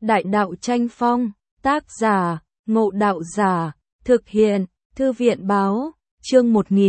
Đại đạo tranh phong, tác giả, Ngộ Đạo Giả, thực hiện, Thư viện báo, chương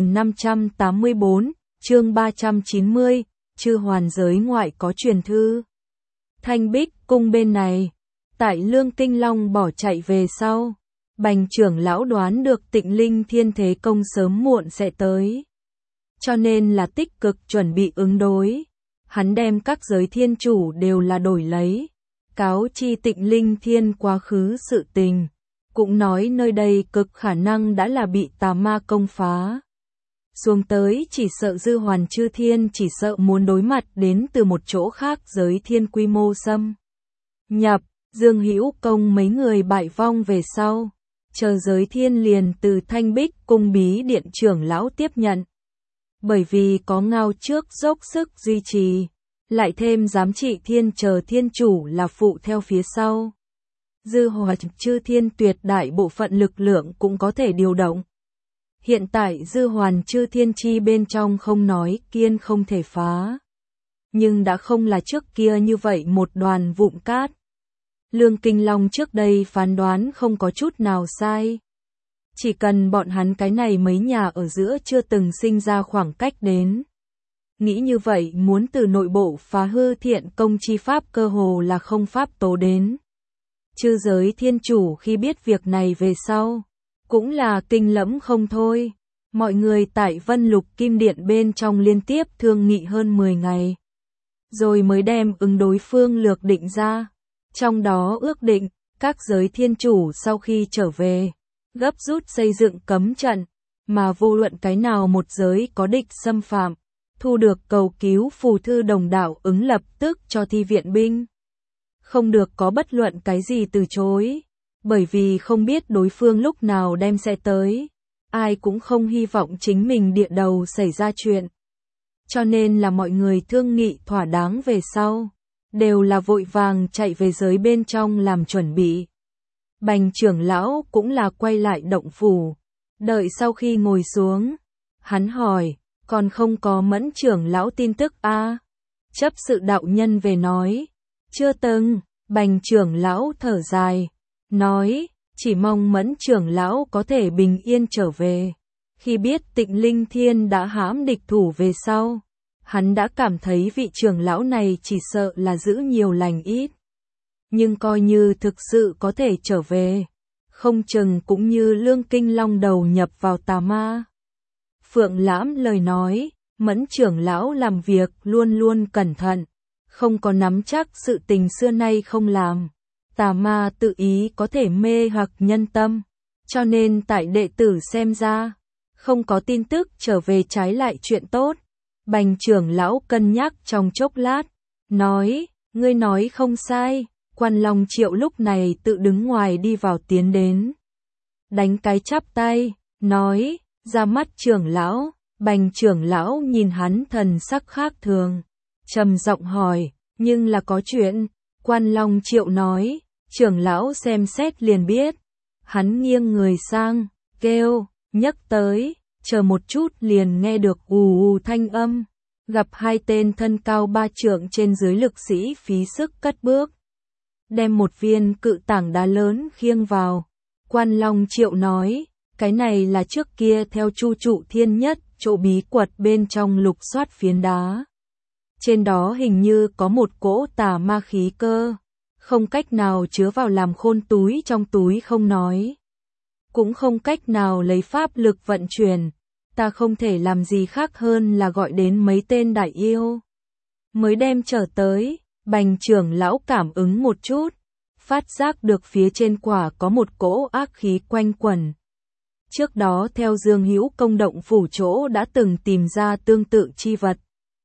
1584, chương 390, Chư Hoàn giới ngoại có truyền thư. Thanh Bích cung bên này, tại Lương Kinh Long bỏ chạy về sau, Bành trưởng lão đoán được Tịnh Linh Thiên Thế Công sớm muộn sẽ tới. Cho nên là tích cực chuẩn bị ứng đối. Hắn đem các giới thiên chủ đều là đổi lấy, cáo chi Tịnh Linh Thiên quá khứ sự tình, cũng nói nơi đây cực khả năng đã là bị tà ma công phá. Xuống tới chỉ sợ Dư Hoàn Chư Thiên chỉ sợ muốn đối mặt đến từ một chỗ khác giới thiên quy mô xâm nhập, Dương Hữu Công mấy người bại vong về sau, chờ giới thiên liền từ Thanh Bích cung bí điện trưởng lão tiếp nhận. Bởi vì có Ngao trước dốc sức duy trì, lại thêm giám trị thiên chờ thiên chủ là phụ theo phía sau. Dư Hoàn Chư Thiên tuyệt đại bộ phận lực lượng cũng có thể điều động. Hiện tại Dư Hoàn Chư Thiên chi bên trong không nói kiên không thể phá. Nhưng đã không là trước kia như vậy một đoàn vụn cát. Lương Kinh Long trước đây phán đoán không có chút nào sai. Chỉ cần bọn hắn cái này mấy nhà ở giữa chưa từng sinh ra khoảng cách đến. Nghĩ như vậy muốn từ nội bộ phá hư thiện công chi pháp cơ hồ là không pháp tố đến. Chư giới thiên chủ khi biết việc này về sau, cũng là kinh lẫm không thôi. Mọi người tại Vân Lục Kim Điện bên trong liên tiếp thương nghị hơn 10 ngày. Rồi mới đem ứng đối phương lược định ra. Trong đó ước định, các giới thiên chủ sau khi trở về, gấp rút xây dựng cấm trận, mà vô luận cái nào một giới có địch xâm phạm, thu được cầu cứu phù thư đồng đạo ứng lập tức cho thi viện binh. Không được có bất luận cái gì từ chối, bởi vì không biết đối phương lúc nào đem sẽ tới, ai cũng không hy vọng chính mình địa đầu xảy ra chuyện. Cho nên là mọi người thương nghị thỏa đáng về sau, đều là vội vàng chạy về giới bên trong làm chuẩn bị. Bành trưởng lão cũng là quay lại động phủ, đợi sau khi ngồi xuống, hắn hỏi, còn không có Mẫn trưởng lão tin tức a? Chấp sự đạo nhân về nói, chưa từng. Bành trưởng lão thở dài, nói, chỉ mong Mẫn trưởng lão có thể bình yên trở về. Khi biết Tịnh Linh Thiên đã hãm địch thủ về sau, hắn đã cảm thấy vị trưởng lão này chỉ sợ là giữ nhiều lành ít. Nhưng coi như thực sự có thể trở về, không chừng cũng như Lương Kinh Long đầu nhập vào tà ma. Phượng Lãm lời nói, Mẫn trưởng lão làm việc luôn luôn cẩn thận, không có nắm chắc sự tình xưa nay không làm. Tà ma tự ý có thể mê hoặc nhân tâm, cho nên tại đệ tử xem ra, không có tin tức trở về trái lại chuyện tốt. Bành trưởng lão cân nhắc trong chốc lát, nói, ngươi nói không sai. Quan Long Triệu lúc này tự đứng ngoài đi vào tiến đến, đánh cái chắp tay, nói, ra mắt trưởng lão. Bành trưởng lão nhìn hắn thần sắc khác thường, trầm giọng hỏi, nhưng là có chuyện. Quan Long Triệu nói, trưởng lão xem xét liền biết. Hắn nghiêng người sang, kêu, nhấc tới, chờ một chút liền nghe được ù ù thanh âm, gặp hai tên thân cao 3 trượng trên dưới lực sĩ phí sức cất bước, đem một viên cự tảng đá lớn khiêng vào. Quan Long Triệu nói, cái này là trước kia theo Chu Trụ Thiên Nhất, chỗ bí quật bên trong lục soát phiến đá. Trên đó hình như có một cỗ tà ma khí cơ, không cách nào chứa vào làm khôn túi trong túi không nói. Cũng không cách nào lấy pháp lực vận chuyển, ta không thể làm gì khác hơn là gọi đến mấy tên đại yêu. Mới đem trở tới, Bành trưởng lão cảm ứng một chút, phát giác được phía trên quả có một cỗ ác khí quanh quẩn. Trước đó theo Dương Hữu Công động phủ chỗ đã từng tìm ra tương tự chi vật.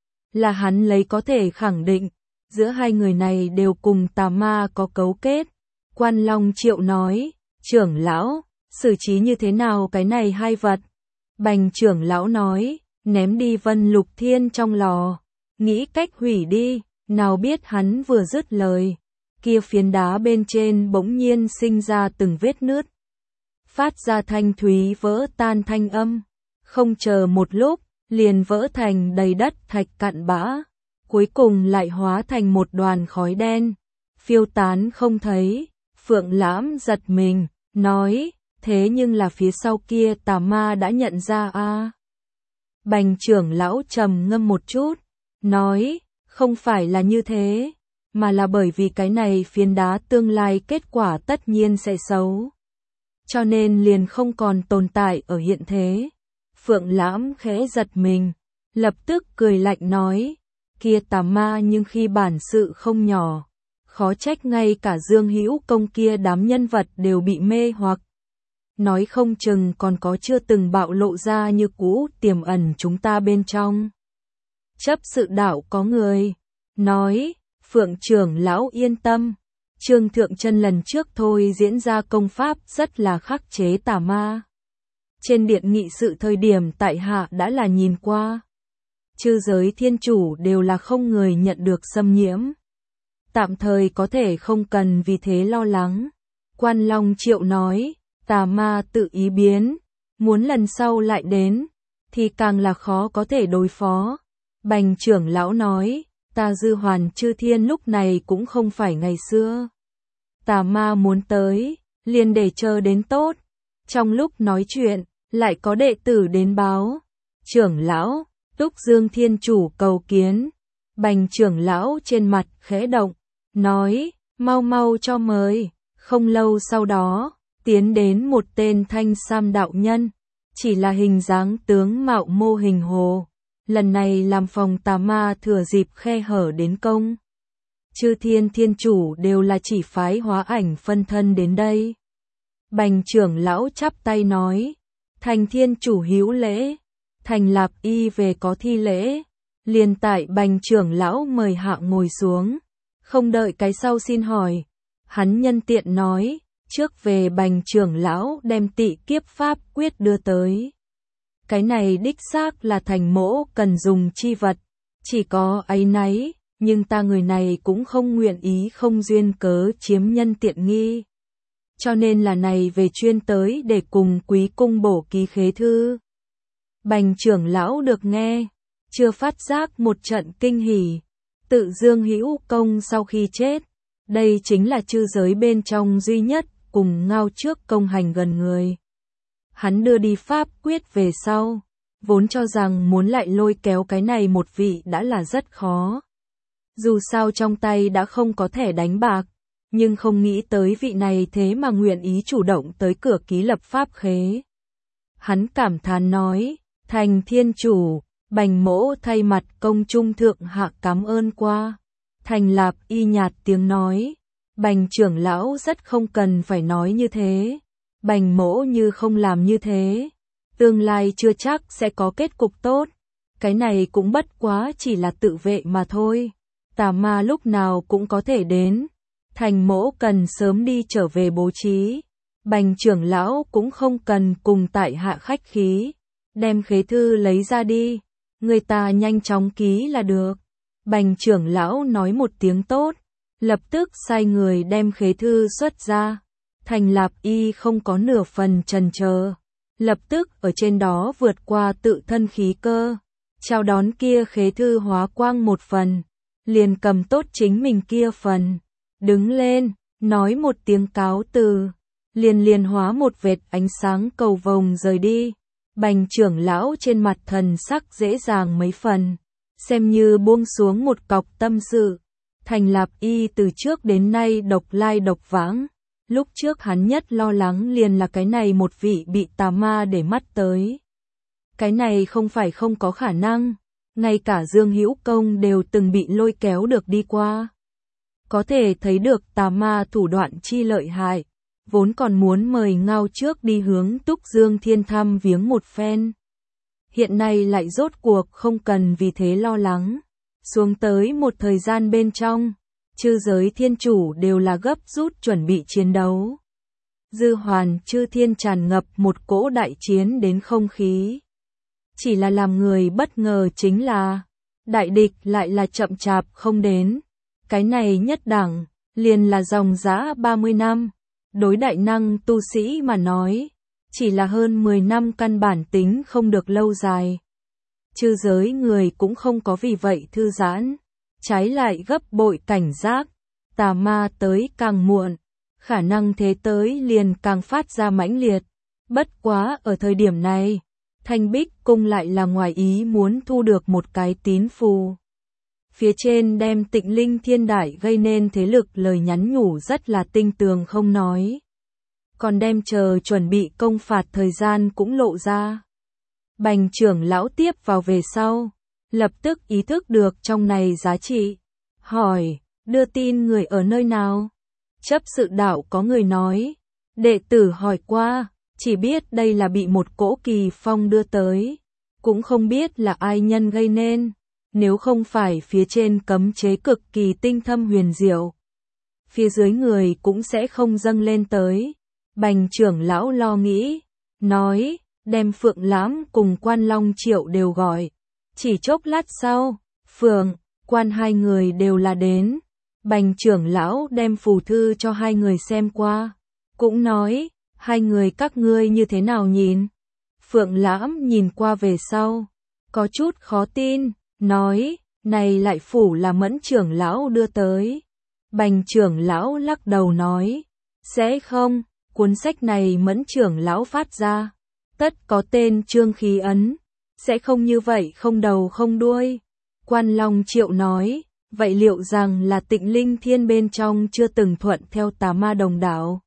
Là hắn lấy có thể khẳng định, giữa hai người này đều cùng tà ma có cấu kết. Quan Long Triệu nói, trưởng lão, xử trí như thế nào cái này hai vật? Bành trưởng lão nói, ném đi Vân Lục Thiên trong lò, nghĩ cách hủy đi. Nào biết hắn vừa dứt lời, kia phiến đá bên trên bỗng nhiên sinh ra từng vết nứt, phát ra thanh thúy vỡ tan thanh âm, không chờ một lúc, liền vỡ thành đầy đất thạch cặn bã, cuối cùng lại hóa thành một đoàn khói đen, phiêu tán không thấy. Phượng Lãm giật mình, nói, thế nhưng là phía sau kia tà ma đã nhận ra a. Bành trưởng lão trầm ngâm một chút, nói, không phải là như thế, mà là bởi vì cái này phiến đá tương lai kết quả tất nhiên sẽ xấu. Cho nên liền không còn tồn tại ở hiện thế. Phượng Lãm khẽ giật mình, lập tức cười lạnh nói, kia tà ma nhưng khi bản sự không nhỏ, khó trách ngay cả Dương Hữu Công kia đám nhân vật đều bị mê hoặc. Nói không chừng còn có chưa từng bạo lộ ra như cũ tiềm ẩn chúng ta bên trong. Chấp sự đạo có người, nói, Phượng trưởng lão yên tâm, Trương Thượng Chân lần trước thôi diễn ra công pháp rất là khắc chế tà ma. Trên điện nghị sự thời điểm tại hạ đã là nhìn qua. Chư giới thiên chủ đều là không người nhận được xâm nhiễm. Tạm thời có thể không cần vì thế lo lắng. Quan Long Triệu nói, tà ma tự ý biến, muốn lần sau lại đến, thì càng là khó có thể đối phó. Bành trưởng lão nói, ta Dư Hoàn Chư Thiên lúc này cũng không phải ngày xưa. Tà ma muốn tới, liền để chờ đến tốt. Trong lúc nói chuyện, lại có đệ tử đến báo. Trưởng lão, Túc Dương Thiên Chủ cầu kiến. Bành trưởng lão trên mặt khẽ động, nói, mau mau cho mời. Không lâu sau đó, tiến đến một tên thanh sam đạo nhân, chỉ là hình dáng tướng mạo mô hình hồ. Lần này làm phòng tà ma thừa dịp khe hở đến công. Chư Thiên Thiên Chủ đều là chỉ phái hóa ảnh phân thân đến đây. Bành trưởng lão chắp tay nói, Thành Thiên Chủ hữu lễ, Thành Lạp Y về có thi lễ. Liền tại Bành trưởng lão mời hạ ngồi xuống, không đợi cái sau xin hỏi, hắn nhân tiện nói, trước về Bành trưởng lão đem Tị Kiếp Pháp quyết đưa tới. Cái này đích xác là Thành mỗ cần dùng chi vật, chỉ có ấy nấy, nhưng ta người này cũng không nguyện ý không duyên cớ chiếm nhân tiện nghi. Cho nên là này về chuyên tới để cùng quý cung bổ ký khế thư. Bành trưởng lão được nghe, chưa phát giác một trận kinh hỉ. Tự Dương Hữu Công sau khi chết, đây chính là chư giới bên trong duy nhất cùng ngao trước công hành gần người. Hắn đưa đi pháp quyết về sau, vốn cho rằng muốn lại lôi kéo cái này một vị đã là rất khó. Dù sao trong tay đã không có thẻ đánh bạc, nhưng không nghĩ tới vị này thế mà nguyện ý chủ động tới cửa ký lập pháp khế. Hắn cảm thán nói, Thành Thiên Chủ, Bành mỗ thay mặt công trung thượng hạ cảm ơn qua. Thành Lạp Y nhạt tiếng nói, Bành trưởng lão rất không cần phải nói như thế. Bành mỗ như không làm như thế, tương lai chưa chắc sẽ có kết cục tốt. Cái này cũng bất quá chỉ là tự vệ mà thôi. Tà ma lúc nào cũng có thể đến. Thành mỗ cần sớm đi trở về bố trí. Bành trưởng lão cũng không cần cùng tại hạ khách khí. Đem khế thư lấy ra đi. Người ta nhanh chóng ký là được. Bành trưởng lão nói một tiếng tốt. Lập tức sai người đem khế thư xuất ra. Thành Lạp Y không có nửa phần chần chờ. Lập tức ở trên đó vượt qua tự thân khí cơ. Chào đón kia khế thư hóa quang một phần. Liền cầm tốt chính mình kia phần. Đứng lên, nói một tiếng cáo từ. Liền hóa một vệt ánh sáng cầu vồng rời đi. Bành trưởng lão trên mặt thần sắc dễ dàng mấy phần. Xem như buông xuống một cọc tâm sự. Thành Lạp Y từ trước đến nay độc lai độc vãng. Lúc trước hắn nhất lo lắng liền là cái này một vị bị tà ma để mắt tới. Cái này không phải không có khả năng. Ngay cả Dương Hữu Công đều từng bị lôi kéo được đi qua. Có thể thấy được tà ma thủ đoạn chi lợi hại. Vốn còn muốn mời ngao trước đi hướng Túc Dương Thiên thăm viếng một phen. Hiện nay lại rốt cuộc không cần vì thế lo lắng. Xuống tới một thời gian bên trong, chư giới thiên chủ đều là gấp rút chuẩn bị chiến đấu. Dư Hoàn Chư Thiên tràn ngập một cỗ đại chiến đến không khí. Chỉ là làm người bất ngờ chính là, đại địch lại là chậm chạp không đến. Cái này nhất đẳng, liền là dòng dã 30 năm. Đối đại năng tu sĩ mà nói, chỉ là hơn 10 năm căn bản tính không được lâu dài. Chư giới người cũng không có vì vậy thư giãn, trái lại gấp bội cảnh giác. tà ma tới càng muộn, khả năng thế tới liền càng phát ra mãnh liệt. Bất quá ở thời điểm này, Thanh Bích Cung lại là ngoài ý muốn thu được một cái tín phù. Phía trên đem Tịnh Linh Thiên Đại gây nên thế lực lời nhắn nhủ rất là tinh tường không nói. Còn đem chờ chuẩn bị công phạt thời gian cũng lộ ra. Bành trưởng lão tiếp vào về sau, lập tức ý thức được trong này giá trị. Hỏi, đưa tin người ở nơi nào? Chấp sự đạo có người nói. Đệ tử hỏi qua, chỉ biết đây là bị một cỗ kỳ phong đưa tới. Cũng không biết là ai nhân gây nên. Nếu không phải phía trên cấm chế cực kỳ tinh thâm huyền diệu, phía dưới người cũng sẽ không dâng lên tới. Bành trưởng lão lo nghĩ, nói, đem Phượng Lãm cùng Quan Long Triệu đều gọi. Chỉ chốc lát sau, Phượng, Quan hai người đều là đến. Bành trưởng lão đem phù thư cho hai người xem qua. Cũng nói, hai người các ngươi như thế nào nhìn? Phượng Lãm nhìn qua về sau, có chút khó tin, nói, này lại phủ là Mẫn trưởng lão đưa tới. Bành trưởng lão lắc đầu nói, sẽ không, cuốn sách này Mẫn trưởng lão phát ra, tất có tên Trương Khí Ấn, sẽ không như vậy không đầu không đuôi. Quan Long Triệu nói, vậy liệu rằng là Tịnh Linh Thiên bên trong chưa từng thuận theo tà ma đồng đạo?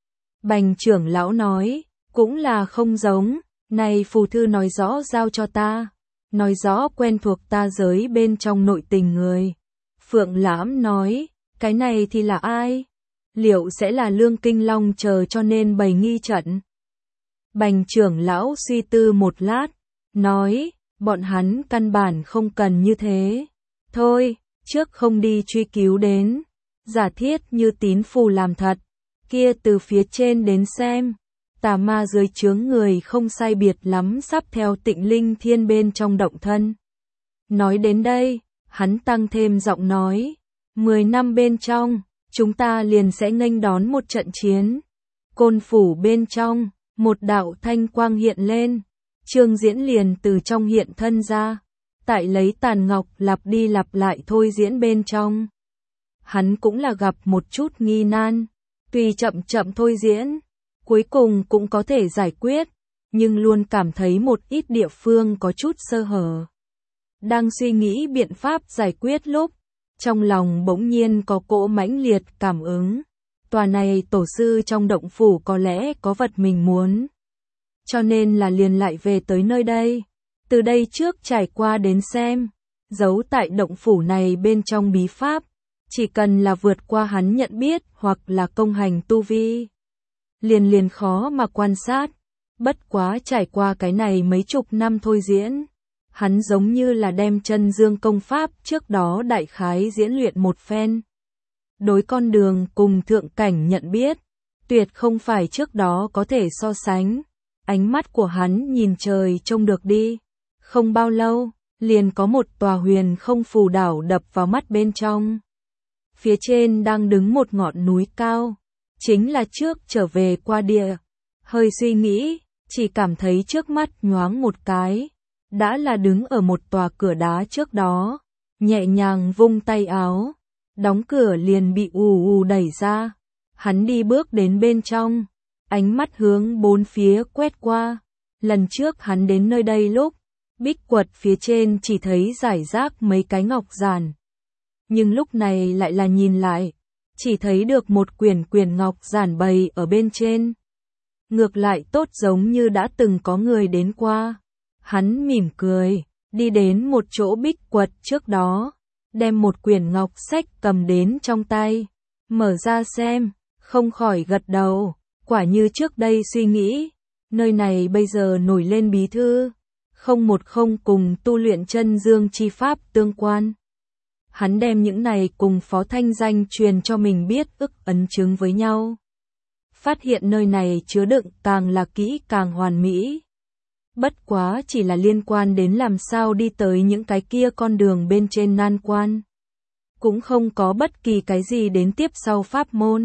Bành trưởng lão nói, cũng là không giống, này phù thư nói rõ giao cho ta, nói rõ quen thuộc ta giới bên trong nội tình người. Phượng Lãm nói, cái này thì là ai? Liệu sẽ là Lương Kinh Long chờ cho nên bày nghi trận? Bành trưởng lão suy tư một lát, nói, bọn hắn căn bản không cần như thế. Thôi, trước không đi truy cứu đến, giả thiết như tín phù làm thật, kia từ phía trên đến xem, tà ma dưới chướng người không sai biệt lắm sắp theo Tịnh Linh Thiên bên trong động thân. Nói đến đây, hắn tăng thêm giọng nói, 10 năm bên trong, chúng ta liền sẽ nghênh đón một trận chiến. Côn phủ bên trong, một đạo thanh quang hiện lên, Trương Diễn liền từ trong hiện thân ra, tại lấy tàn ngọc lặp đi lặp lại thôi diễn bên trong. Hắn cũng là gặp một chút nghi nan, tuy chậm chậm thôi diễn, cuối cùng cũng có thể giải quyết, nhưng luôn cảm thấy một ít địa phương có chút sơ hở. Đang suy nghĩ biện pháp giải quyết lúc, trong lòng bỗng nhiên có cỗ mãnh liệt cảm ứng. Tòa này tổ sư trong động phủ có lẽ có vật mình muốn. Cho nên là liền lại về tới nơi đây. Từ đây trước trải qua đến xem, giấu tại động phủ này bên trong bí pháp, chỉ cần là vượt qua hắn nhận biết hoặc là công hành tu vi, liền khó mà quan sát. Bất quá trải qua cái này mấy chục năm thôi diễn, hắn giống như là đem chân dương công pháp trước đó đại khái diễn luyện một phen. Đối con đường cùng thượng cảnh nhận biết, tuyệt không phải trước đó có thể so sánh. Ánh mắt của hắn nhìn trời trông được đi. Không bao lâu, liền có một tòa huyền không phù đảo đập vào mắt bên trong. Phía trên đang đứng một ngọn núi cao, chính là trước trở về qua địa. Hơi suy nghĩ, chỉ cảm thấy trước mắt nhoáng một cái, đã là đứng ở một tòa cửa đá trước đó, nhẹ nhàng vung tay áo, đóng cửa liền bị ù ù đẩy ra. Hắn đi bước đến bên trong, ánh mắt hướng bốn phía quét qua. Lần trước hắn đến nơi đây lúc, bích quật phía trên chỉ thấy rải rác mấy cái ngọc giản. Nhưng lúc này lại là nhìn lại, chỉ thấy được một quyển ngọc giản bày ở bên trên. Ngược lại tốt giống như đã từng có người đến qua. Hắn mỉm cười, đi đến một chỗ bích quật trước đó, đem một quyển ngọc sách cầm đến trong tay, mở ra xem, không khỏi gật đầu, quả như trước đây suy nghĩ, nơi này bây giờ nổi lên bí thư, không cùng tu luyện chân dương chi pháp tương quan. Hắn đem những này cùng Phó Thanh Danh truyền cho mình biết ức ấn chứng với nhau. Phát hiện nơi này chứa đựng càng là kỹ càng hoàn mỹ. Bất quá chỉ là liên quan đến làm sao đi tới những cái kia con đường bên trên nan quan. Cũng không có bất kỳ cái gì đến tiếp sau pháp môn.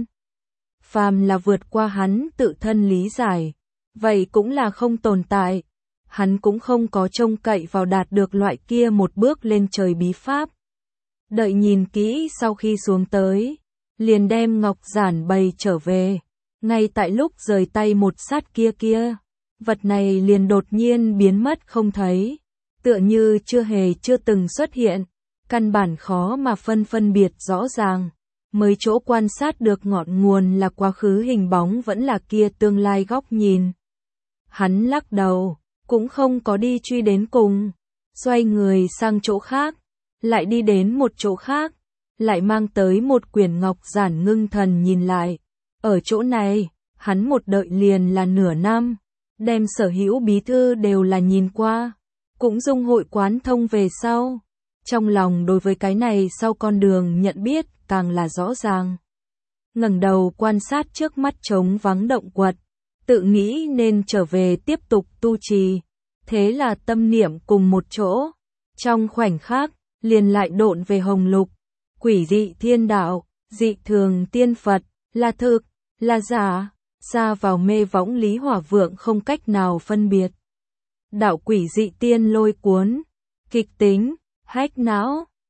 Phàm là vượt qua hắn tự thân lý giải, vậy cũng là không tồn tại. Hắn cũng không có trông cậy vào đạt được loại kia một bước lên trời bí pháp. Đợi nhìn kỹ sau khi xuống tới, liền đem ngọc giản bày trở về. Ngay tại lúc rời tay một sát kia, vật này liền đột nhiên biến mất không thấy, tựa như chưa từng xuất hiện, căn bản khó mà phân biệt rõ ràng. Mấy chỗ quan sát được ngọn nguồn là quá khứ hình bóng vẫn là kia tương lai góc nhìn. Hắn lắc đầu, cũng không có đi truy đến cùng, xoay người sang chỗ khác, lại đi đến một chỗ khác, lại mang tới một quyển ngọc giản ngưng thần nhìn lại. Ở chỗ này, hắn một đợi liền là nửa năm, đem sở hữu bí thư đều là nhìn qua, cũng dung hội quán thông về sau. Trong lòng đối với cái này sau con đường nhận biết càng là rõ ràng. Ngẩng đầu quan sát trước mắt trống vắng động quật, tự nghĩ nên trở về tiếp tục tu trì. Thế là tâm niệm cùng một chỗ, trong khoảnh khắc, liền lại độn về hồng lục. Quỷ dị thiên đạo, dị thường tiên Phật, là thực, là giả, xa vào mê võng Lý Hỏa Vượng không cách nào phân biệt. Đạo quỷ dị tiên lôi cuốn, kịch tính, hách não.